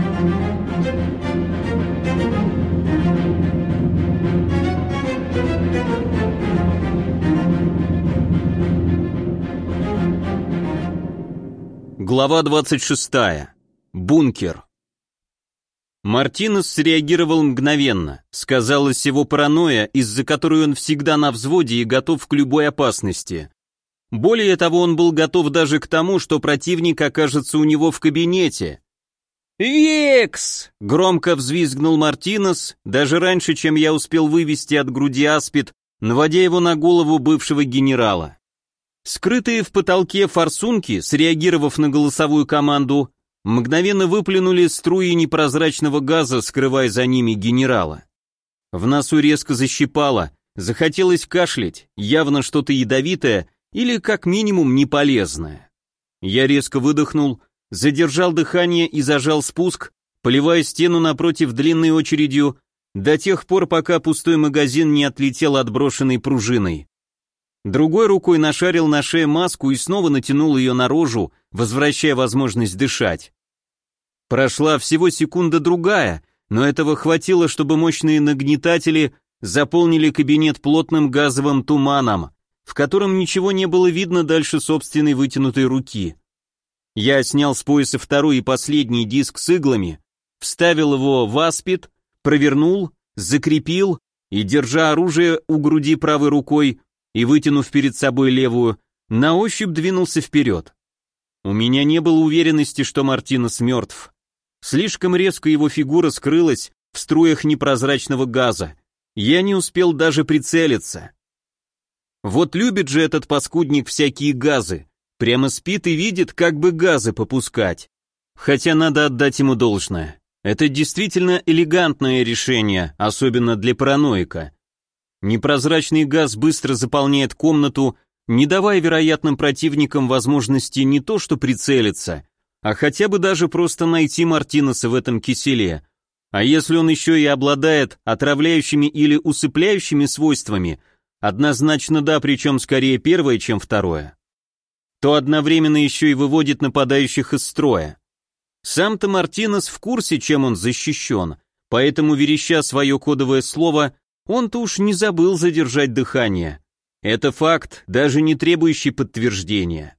Глава 26. Бункер. Мартинес среагировал мгновенно. Сказалась его паранойя, из-за которой он всегда на взводе и готов к любой опасности. Более того, он был готов даже к тому, что противник окажется у него в кабинете. «Векс!» — громко взвизгнул Мартинес, даже раньше, чем я успел вывести от груди аспид, наводя его на голову бывшего генерала. Скрытые в потолке форсунки, среагировав на голосовую команду, мгновенно выплюнули струи непрозрачного газа, скрывая за ними генерала. В носу резко защипало, захотелось кашлять, явно что-то ядовитое или как минимум неполезное. Я резко выдохнул, задержал дыхание и зажал спуск, поливая стену напротив длинной очередью до тех пор, пока пустой магазин не отлетел отброшенной пружиной. Другой рукой нашарил на шее маску и снова натянул ее на рожу, возвращая возможность дышать. Прошла всего секунда-другая, но этого хватило, чтобы мощные нагнетатели заполнили кабинет плотным газовым туманом, в котором ничего не было видно дальше собственной вытянутой руки. Я снял с пояса второй и последний диск с иглами, вставил его в аспид, провернул, закрепил и, держа оружие у груди правой рукой, и, вытянув перед собой левую, на ощупь двинулся вперед. У меня не было уверенности, что Мартинес мертв. Слишком резко его фигура скрылась в струях непрозрачного газа. Я не успел даже прицелиться. Вот любит же этот паскудник всякие газы. Прямо спит и видит, как бы газы попускать. Хотя надо отдать ему должное. Это действительно элегантное решение, особенно для параноика. Непрозрачный газ быстро заполняет комнату, не давая вероятным противникам возможности не то что прицелиться, а хотя бы даже просто найти Мартинеса в этом киселе. А если он еще и обладает отравляющими или усыпляющими свойствами, однозначно да, причем скорее первое, чем второе, то одновременно еще и выводит нападающих из строя. Сам-то Мартинес в курсе, чем он защищен, поэтому, вереща свое кодовое слово, он-то уж не забыл задержать дыхание. Это факт, даже не требующий подтверждения.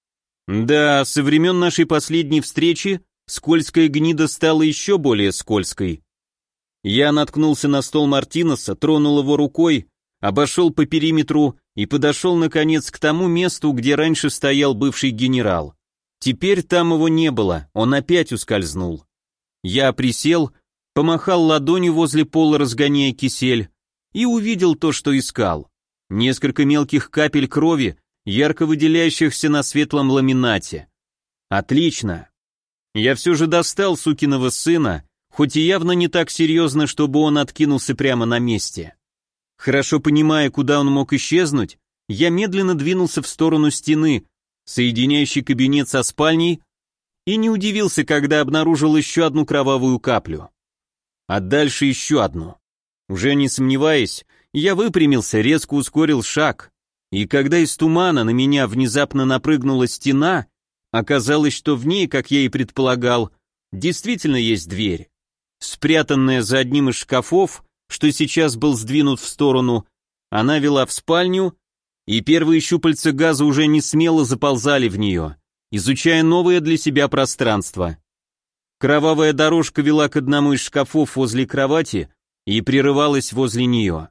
Да, со времен нашей последней встречи скользкая гнида стала еще более скользкой. Я наткнулся на стол Мартинеса, тронул его рукой, обошел по периметру и подошел, наконец, к тому месту, где раньше стоял бывший генерал. Теперь там его не было, он опять ускользнул. Я присел, помахал ладонью возле пола, разгоняя кисель, и увидел то, что искал. Несколько мелких капель крови, ярко выделяющихся на светлом ламинате. Отлично. Я все же достал сукиного сына, хоть и явно не так серьезно, чтобы он откинулся прямо на месте. Хорошо понимая, куда он мог исчезнуть, я медленно двинулся в сторону стены, соединяющей кабинет со спальней, и не удивился, когда обнаружил еще одну кровавую каплю. А дальше еще одну. Уже не сомневаясь, я выпрямился, резко ускорил шаг, и когда из тумана на меня внезапно напрыгнула стена, оказалось, что в ней, как я и предполагал, действительно есть дверь. Спрятанная за одним из шкафов, что сейчас был сдвинут в сторону, она вела в спальню, и первые щупальца газа уже не смело заползали в нее, изучая новое для себя пространство. Кровавая дорожка вела к одному из шкафов возле кровати и прерывалась возле нее.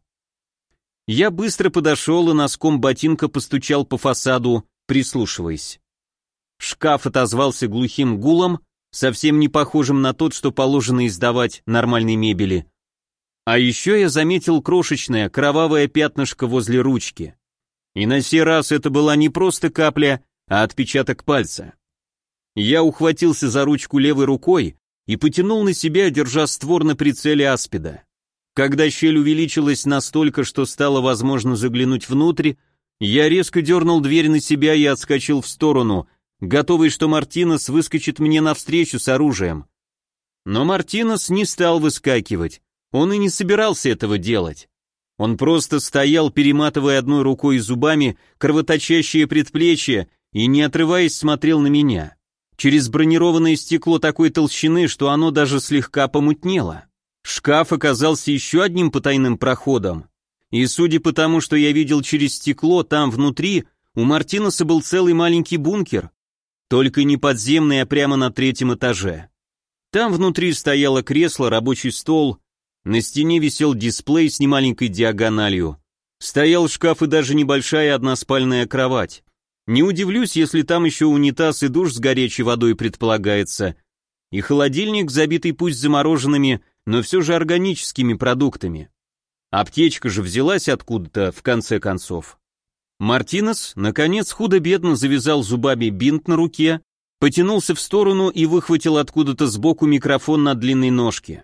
Я быстро подошел и носком ботинка постучал по фасаду, прислушиваясь. Шкаф отозвался глухим гулом, совсем не похожим на тот, что положено издавать нормальной мебели. А еще я заметил крошечное кровавое пятнышко возле ручки. И на сей раз это была не просто капля, а отпечаток пальца. Я ухватился за ручку левой рукой и потянул на себя, держа створ на прицеле аспида. Когда щель увеличилась настолько, что стало возможно заглянуть внутрь, я резко дернул дверь на себя и отскочил в сторону, готовый, что Мартинес выскочит мне навстречу с оружием. Но Мартинес не стал выскакивать, он и не собирался этого делать. Он просто стоял, перематывая одной рукой и зубами кровоточащее предплечье и, не отрываясь, смотрел на меня. через бронированное стекло такой толщины, что оно даже слегка помутнело. Шкаф оказался еще одним потайным проходом. И судя по тому, что я видел через стекло, там внутри у Мартинеса был целый маленький бункер, только не подземный, а прямо на 3-м этаже. Там внутри стояло кресло, рабочий стол, на стене висел дисплей с немаленькой диагональю, стоял шкаф и даже небольшая односпальная кровать. Не удивлюсь, если там еще унитаз и душ с горячей водой предполагается, и холодильник, забитый пусть замороженными, но все же органическими продуктами. Аптечка же взялась откуда-то, в конце концов. Мартинес, наконец, худо-бедно завязал зубами бинт на руке, потянулся в сторону и выхватил откуда-то сбоку микрофон на длинной ножке.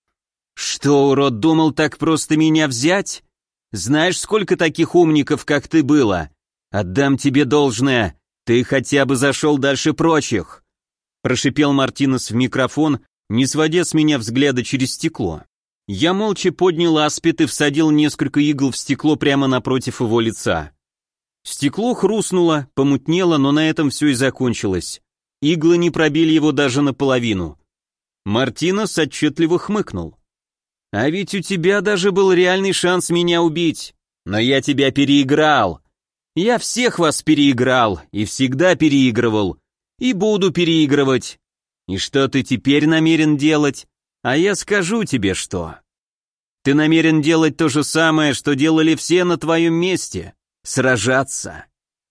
«Что, урод, думал так просто меня взять? Знаешь, сколько таких умников, как ты, было? Отдам тебе должное, ты хотя бы зашел дальше прочих!» Прошипел Мартинес в микрофон, не сводя с меня взгляда через стекло. Я молча поднял аспид и всадил несколько игл в стекло прямо напротив его лица. Стекло хрустнуло, помутнело, но на этом все и закончилось. Иглы не пробили его даже наполовину. Мартинес отчетливо хмыкнул. «А ведь у тебя даже был реальный шанс меня убить, но я тебя переиграл. Я всех вас переиграл, и всегда переигрывал, и буду переигрывать. И что ты теперь намерен делать? А я скажу тебе что. Ты намерен делать то же самое, что делали все на твоем месте. Сражаться.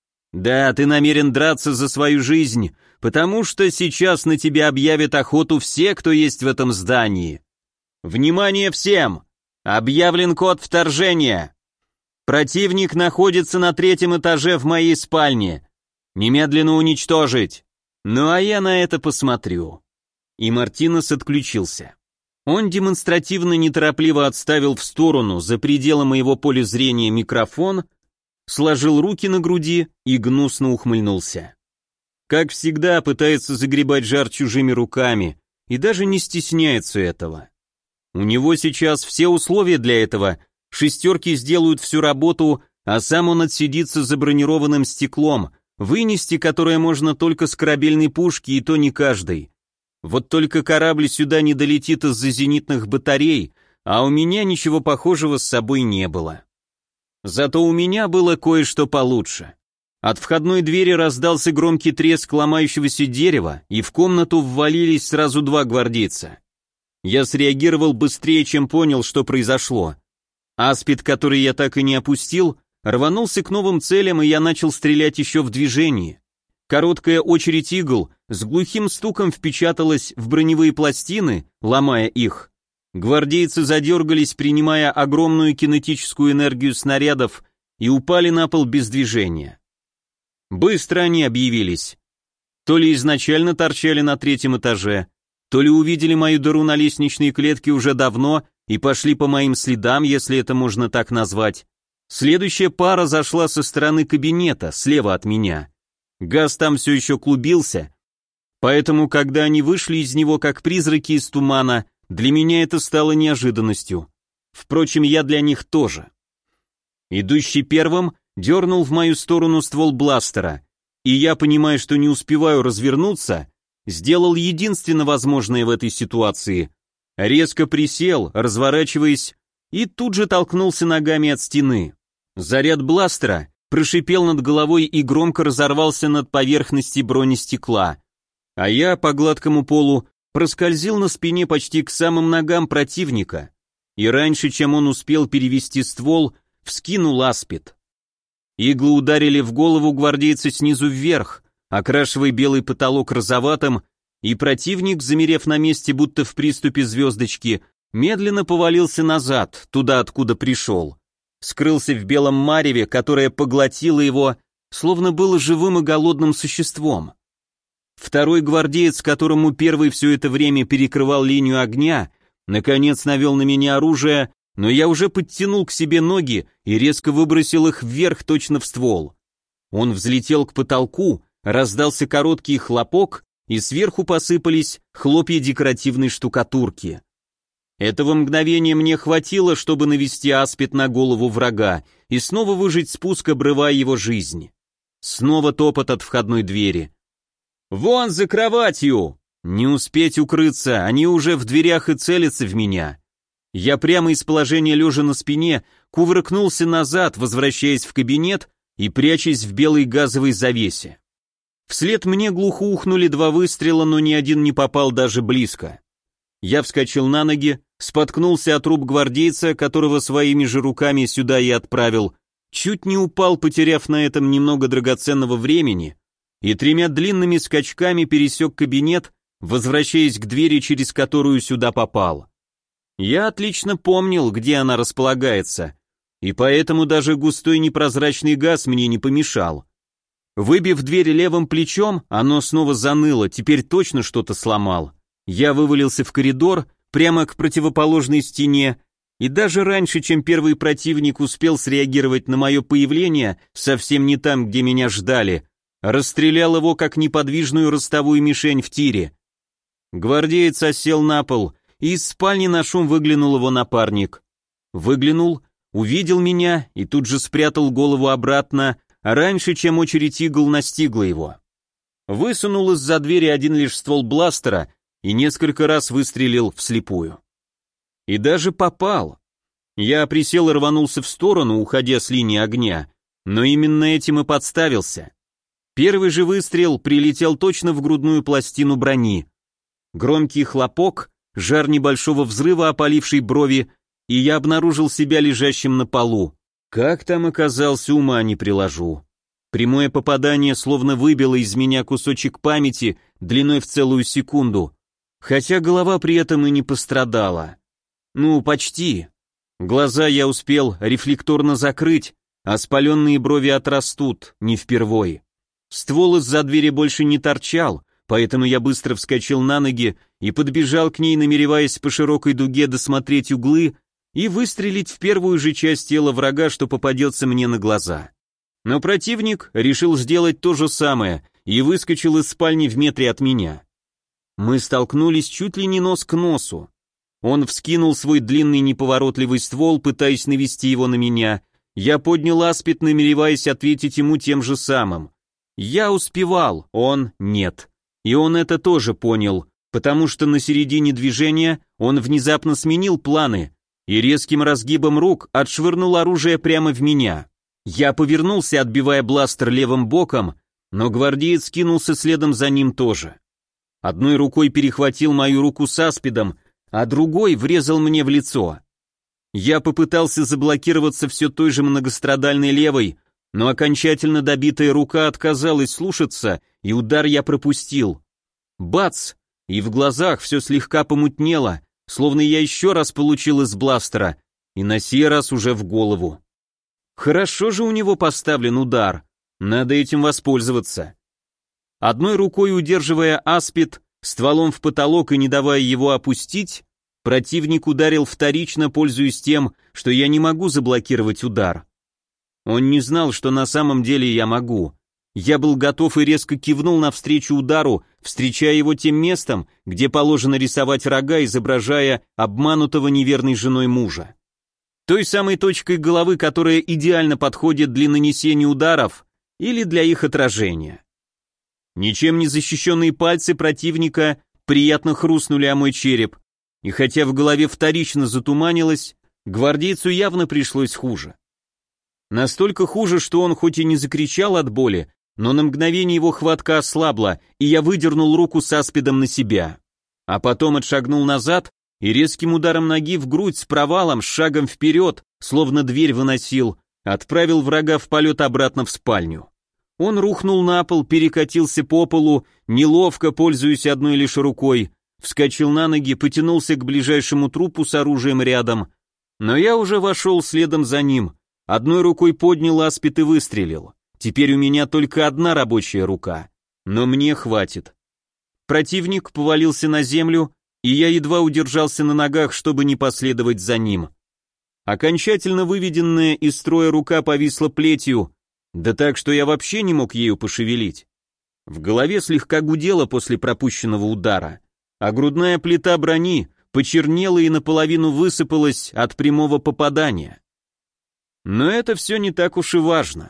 Да, ты намерен драться за свою жизнь, потому что сейчас на тебя объявят охоту все, кто есть в этом здании. Внимание всем! Объявлен код вторжения. Противник находится на 3-м этаже в моей спальне. Немедленно уничтожить. Ну а я на это посмотрю». И Мартинес отключился. Он демонстративно неторопливо отставил в сторону, за пределы моего поля зрения, микрофон, сложил руки на груди и гнусно ухмыльнулся. Как всегда, пытается загребать жар чужими руками и даже не стесняется этого. У него сейчас все условия для этого, шестерки сделают всю работу, а сам он отсидится за бронированным стеклом, вынести которое можно только с корабельной пушки, и то не каждый. Вот только корабль сюда не долетит из-за зенитных батарей, а у меня ничего похожего с собой не было. Зато у меня было кое-что получше. От входной двери раздался громкий треск ломающегося дерева, и в комнату ввалились сразу 2 гвардейца. Я среагировал быстрее, чем понял, что произошло. Аспид, который я так и не опустил, рванулся к новым целям, и я начал стрелять еще в движении. Короткая очередь игл с глухим стуком впечаталась в броневые пластины, ломая их. Гвардейцы задергались, принимая огромную кинетическую энергию снарядов, и упали на пол без движения. Быстро они объявились. То ли изначально торчали на 3-м этаже, то ли увидели мою дыру на лестничной клетке уже давно и пошли по моим следам, если это можно так назвать. Следующая пара зашла со стороны кабинета, слева от меня. Газ там все еще клубился, поэтому, когда они вышли из него как призраки из тумана, для меня это стало неожиданностью. Впрочем, я для них тоже. Идущий первым дернул в мою сторону ствол бластера, и я, понимая, что не успеваю развернуться, сделал единственно возможное в этой ситуации. Резко присел, разворачиваясь, и тут же толкнулся ногами от стены. Заряд бластера прошипел над головой и громко разорвался над поверхностью бронестекла, а я по гладкому полу проскользил на спине почти к самым ногам противника, и раньше, чем он успел перевести ствол, вскинул аспид. Иглы ударили в голову гвардейца снизу вверх, окрашивая белый потолок розоватым, и противник, замерев на месте, будто в приступе звездочки, медленно повалился назад, туда, откуда пришел. Скрылся в белом мареве, которое поглотило его, словно было живым и голодным существом. Второй гвардеец, которому первый все это время перекрывал линию огня, наконец навел на меня оружие, но я уже подтянул к себе ноги и резко выбросил их вверх точно в ствол. Он взлетел к потолку, раздался короткий хлопок, и сверху посыпались хлопья декоративной штукатурки. Этого мгновения мне хватило, чтобы навести аспид на голову врага и снова выжать спуск, обрывая его жизнь. Снова топот от входной двери. «Вон за кроватью!» Не успеть укрыться, они уже в дверях и целятся в меня. Я прямо из положения лежа на спине кувыркнулся назад, возвращаясь в кабинет и прячась в белой газовой завесе. Вслед мне глухо ухнули 2 выстрела, но ни один не попал даже близко. Я вскочил на ноги, споткнулся от труп гвардейца, которого своими же руками сюда и отправил, чуть не упал, потеряв на этом немного драгоценного времени, и 3 длинными скачками пересек кабинет, возвращаясь к двери, через которую сюда попал. Я отлично помнил, где она располагается, и поэтому даже густой непрозрачный газ мне не помешал. Выбив дверь левым плечом, оно снова заныло, теперь точно что-то сломал. Я вывалился в коридор, прямо к противоположной стене, и даже раньше, чем первый противник успел среагировать на мое появление, совсем не там, где меня ждали, расстрелял его как неподвижную ростовую мишень в тире. Гвардеец осел на пол, и из спальни на шум выглянул его напарник. Выглянул, увидел меня и тут же спрятал голову обратно, раньше, чем очередь игл настигла его. Высунул из-за двери один лишь ствол бластера и несколько раз выстрелил вслепую. И даже попал. Я присел и рванулся в сторону, уходя с линии огня, но именно этим и подставился. Первый же выстрел прилетел точно в грудную пластину брони. Громкий хлопок, жар небольшого взрыва, опаливший брови, и я обнаружил себя лежащим на полу. Как там оказался, ума не приложу. Прямое попадание словно выбило из меня кусочек памяти длиной в целую секунду, хотя голова при этом и не пострадала. Ну, почти. Глаза я успел рефлекторно закрыть, а спаленные брови отрастут, не впервой. Ствол из-за двери больше не торчал, поэтому я быстро вскочил на ноги и подбежал к ней, намереваясь по широкой дуге досмотреть углы и выстрелить в первую же часть тела врага, что попадется мне на глаза. Но противник решил сделать то же самое и выскочил из спальни в метре от меня. Мы столкнулись чуть ли не нос к носу. Он вскинул свой длинный неповоротливый ствол, пытаясь навести его на меня. Я поднял аспид, намереваясь ответить ему тем же самым. Я успевал, он нет. И он это тоже понял, потому что на середине движения он внезапно сменил планы и резким разгибом рук отшвырнул оружие прямо в меня. Я повернулся, отбивая бластер левым боком, но гвардеец кинулся следом за ним тоже. Одной рукой перехватил мою руку с аспидом, а другой врезал мне в лицо. Я попытался заблокироваться все той же многострадальной левой, но окончательно добитая рука отказалась слушаться, и удар я пропустил. Бац! И в глазах все слегка помутнело, словно я еще раз получил из бластера, и на сей раз уже в голову. Хорошо же у него поставлен удар, надо этим воспользоваться. Одной рукой удерживая аспид, стволом в потолок и не давая его опустить, противник ударил вторично, пользуясь тем, что я не могу заблокировать удар. Он не знал, что на самом деле я могу. Я был готов и резко кивнул навстречу удару, встречая его тем местом, где положено рисовать рога, изображая обманутого неверной женой мужа. Той самой точкой головы, которая идеально подходит для нанесения ударов или для их отражения. Ничем не защищенные пальцы противника приятно хрустнули о мой череп, и хотя в голове вторично затуманилось, гвардейцу явно пришлось хуже. Настолько хуже, что он хоть и не закричал от боли, но на мгновение его хватка ослабла, и я выдернул руку с аспидом на себя. А потом отшагнул назад и резким ударом ноги в грудь с провалом, с шагом вперед, словно дверь выносил, отправил врага в полет обратно в спальню. Он рухнул на пол, перекатился по полу, неловко, пользуясь одной лишь рукой, вскочил на ноги, потянулся к ближайшему трупу с оружием рядом, но я уже вошел следом за ним, одной рукой поднял аспид и выстрелил. Теперь у меня только одна рабочая рука, но мне хватит. Противник повалился на землю, и я едва удержался на ногах, чтобы не последовать за ним. Окончательно выведенная из строя рука повисла плетью, да так, что я вообще не мог ею пошевелить. В голове слегка гудело после пропущенного удара, а грудная плита брони почернела и наполовину высыпалась от прямого попадания. Но это все не так уж и важно.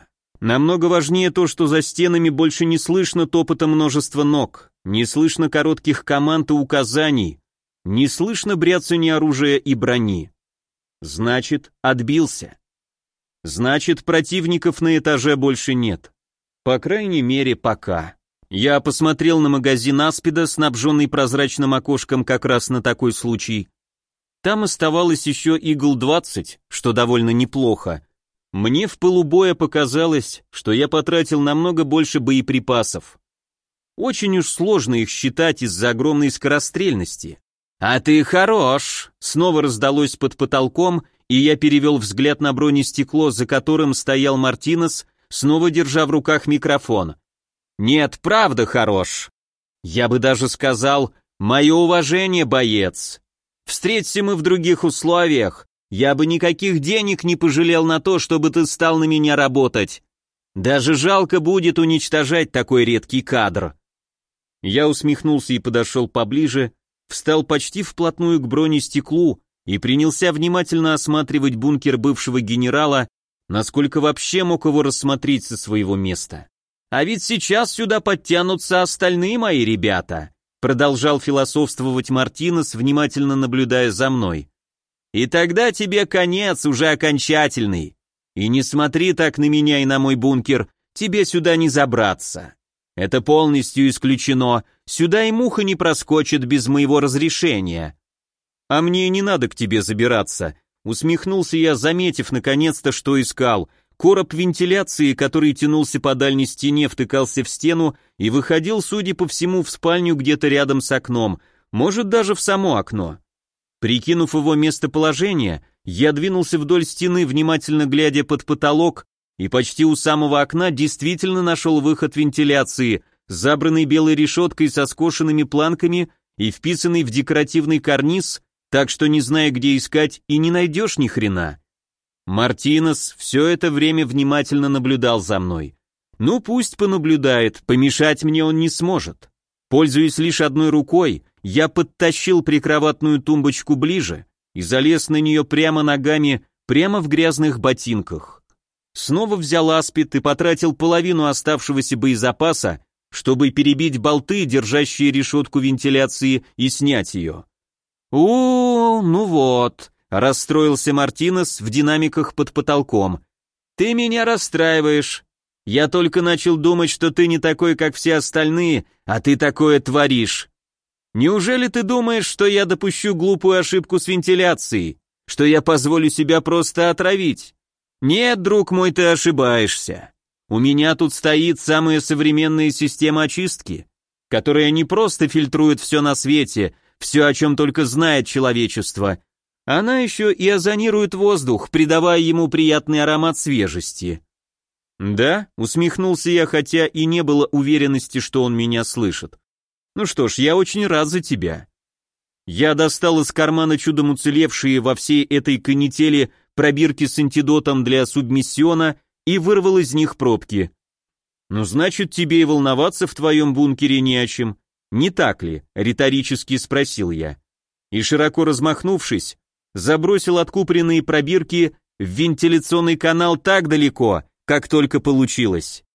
Намного важнее то, что за стенами больше не слышно топота множества ног, не слышно коротких команд и указаний, не слышно бряцания оружия и брони. Значит, отбился. Значит, противников на этаже больше нет. По крайней мере, пока. Я посмотрел на магазин Аспида, снабженный прозрачным окошком как раз на такой случай. Там оставалось еще игл-20, что довольно неплохо. Мне в пылу боя показалось, что я потратил намного больше боеприпасов. Очень уж сложно их считать из-за огромной скорострельности. «А ты хорош!» Снова раздалось под потолком, и я перевел взгляд на бронестекло, за которым стоял Мартинес, снова держа в руках микрофон. «Нет, правда хорош. Я бы даже сказал, мое уважение, боец. Встреться мы в других условиях. Я бы никаких денег не пожалел на то, чтобы ты стал на меня работать. Даже жалко будет уничтожать такой редкий кадр». Я усмехнулся и подошел поближе, встал почти вплотную к бронестеклу и принялся внимательно осматривать бункер бывшего генерала, насколько вообще мог его рассмотреть со своего места. «А ведь сейчас сюда подтянутся остальные мои ребята», продолжал философствовать Мартинес, внимательно наблюдая за мной. «И тогда тебе конец уже окончательный. И не смотри так на меня и на мой бункер, тебе сюда не забраться. Это полностью исключено, сюда и муха не проскочит без моего разрешения». «А мне и не надо к тебе забираться», усмехнулся я, заметив наконец-то, что искал. Короб вентиляции, который тянулся по дальней стене, втыкался в стену и выходил, судя по всему, в спальню где-то рядом с окном, может даже в само окно. Прикинув его местоположение, я двинулся вдоль стены, внимательно глядя под потолок, и почти у самого окна действительно нашел выход вентиляции, забранный белой решеткой со скошенными планками и вписанный в декоративный карниз, так что не зная, где искать, и не найдешь ни хрена. Мартинес все это время внимательно наблюдал за мной. Ну пусть понаблюдает, помешать мне он не сможет. Пользуясь лишь одной рукой, я подтащил прикроватную тумбочку ближе и залез на нее прямо ногами, прямо в грязных ботинках. Снова взял аспид и потратил половину оставшегося боезапаса, чтобы перебить болты, держащие решетку вентиляции, и снять ее. Ну вот, расстроился Мартинес в динамиках под потолком. «Ты меня расстраиваешь. Я только начал думать, что ты не такой, как все остальные, а ты такое творишь. Неужели ты думаешь, что я допущу глупую ошибку с вентиляцией, что я позволю себя просто отравить? Нет, друг мой, ты ошибаешься. У меня тут стоит самая современная система очистки, которая не просто фильтрует все на свете, все, о чем только знает человечество. Она еще и озонирует воздух, придавая ему приятный аромат свежести». «Да?» — усмехнулся я, хотя и не было уверенности, что он меня слышит. «Ну что ж, я очень рад за тебя». Я достал из кармана чудом уцелевшие во всей этой канители пробирки с антидотом для субмиссиона и вырвал из них пробки. «Ну, значит, тебе и волноваться в твоем бункере не о чем, не так ли?» — риторически спросил я. И, широко размахнувшись, забросил откупоренные пробирки в вентиляционный канал так далеко, как только получилось.